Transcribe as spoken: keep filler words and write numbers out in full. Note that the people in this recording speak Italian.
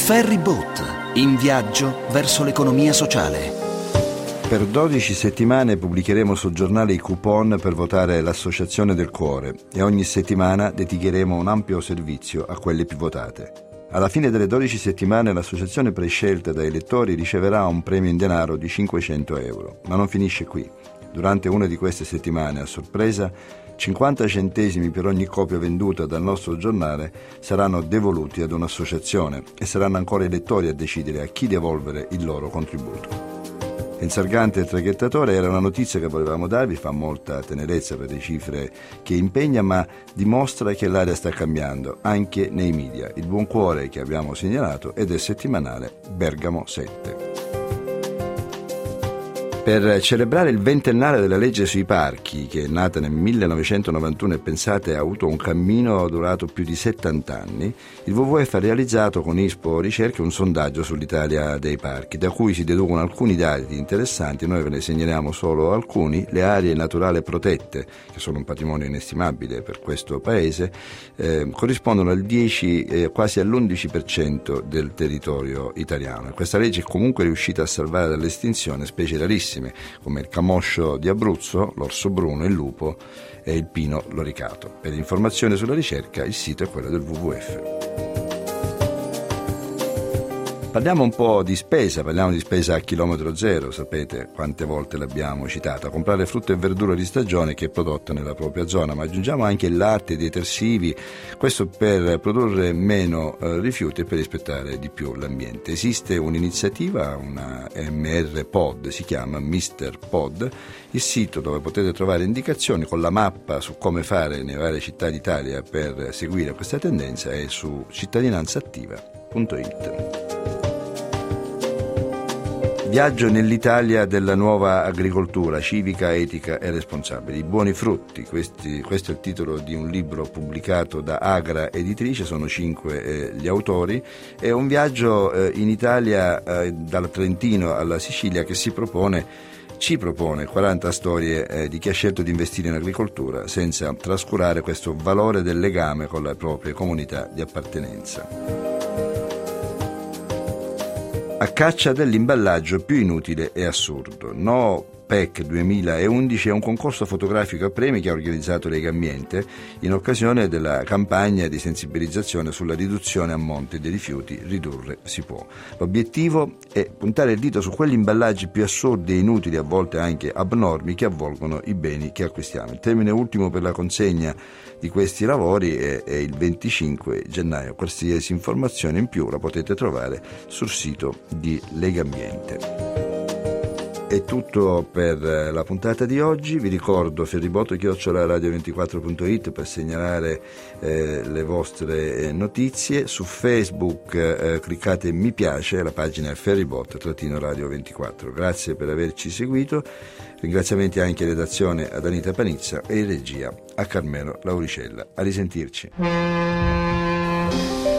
Ferryboat, in viaggio verso l'economia sociale. Per dodici settimane pubblicheremo sul giornale i coupon per votare l'Associazione del Cuore e ogni settimana dedicheremo un ampio servizio a quelle più votate. Alla fine delle dodici settimane l'associazione prescelta dai lettori riceverà un premio in denaro di cinquecento euro. Ma non finisce qui. Durante una di queste settimane, a sorpresa, cinquanta centesimi per ogni copia venduta dal nostro giornale saranno devoluti ad un'associazione e saranno ancora i lettori a decidere a chi devolvere il loro contributo. Il Sargante e il traghettatore era una notizia che volevamo darvi, fa molta tenerezza per le cifre che impegna, ma dimostra che l'aria sta cambiando anche nei media. Il buon cuore che abbiamo segnalato è del settimanale Bergamo sette. Per celebrare il ventennale della legge sui parchi, che è nata nel millenovecentonovantuno e pensate ha avuto un cammino durato più di settanta anni, il W W F ha realizzato con ISPO Ricerche un sondaggio sull'Italia dei parchi, da cui si deducono alcuni dati interessanti. Noi ve ne segnaliamo solo alcuni. Le aree naturali protette, che sono un patrimonio inestimabile per questo paese, eh, corrispondono al dieci, eh, quasi all'undici per cento del territorio italiano. Questa legge è comunque riuscita a salvare dall'estinzione specie rarissime, come il camoscio di Abruzzo, l'orso bruno, il lupo e il pino loricato. Per informazioni sulla ricerca il sito è quello del W W F. Parliamo un po' di spesa, parliamo di spesa a chilometro zero, sapete quante volte l'abbiamo citata, comprare frutta e verdura di stagione che è prodotta nella propria zona, ma aggiungiamo anche il latte, i detersivi, questo per produrre meno eh, rifiuti e per rispettare di più l'ambiente. Esiste un'iniziativa, una M R Pod, si chiama mister Pod, il sito dove potete trovare indicazioni con la mappa su come fare nelle varie città d'Italia per seguire questa tendenza è su cittadinanzaattiva punto it. Viaggio nell'Italia della nuova agricoltura, civica, etica e responsabile. I buoni frutti, questi, questo è il titolo di un libro pubblicato da Agra Editrice, sono cinque eh, gli autori. È un viaggio eh, in Italia, eh, dal Trentino alla Sicilia, che si propone, ci propone quaranta storie eh, di chi ha scelto di investire in agricoltura senza trascurare questo valore del legame con le proprie comunità di appartenenza. A caccia dell'imballaggio più inutile e assurdo. No P E C duemilaundici è un concorso fotografico a premi che ha organizzato Legambiente in occasione della campagna di sensibilizzazione sulla riduzione a monte dei rifiuti. Ridurre si può. L'obiettivo è puntare il dito su quegli imballaggi più assurdi e inutili, a volte anche abnormi, che avvolgono i beni che acquistiamo. Il termine ultimo per la consegna di questi lavori è, è il venticinque gennaio. Qualsiasi informazione in più la potete trovare sul sito di Legambiente. È tutto per la puntata di oggi. Vi ricordo ferribotto chiocciola radio ventiquattro punto it per segnalare eh, le vostre notizie. Su Facebook eh, cliccate mi piace, la pagina è ferribotto-radio ventiquattro. Grazie per averci seguito. Ringraziamenti anche in redazione ad Anita Panizza e in regia a Carmelo Lauricella. A risentirci.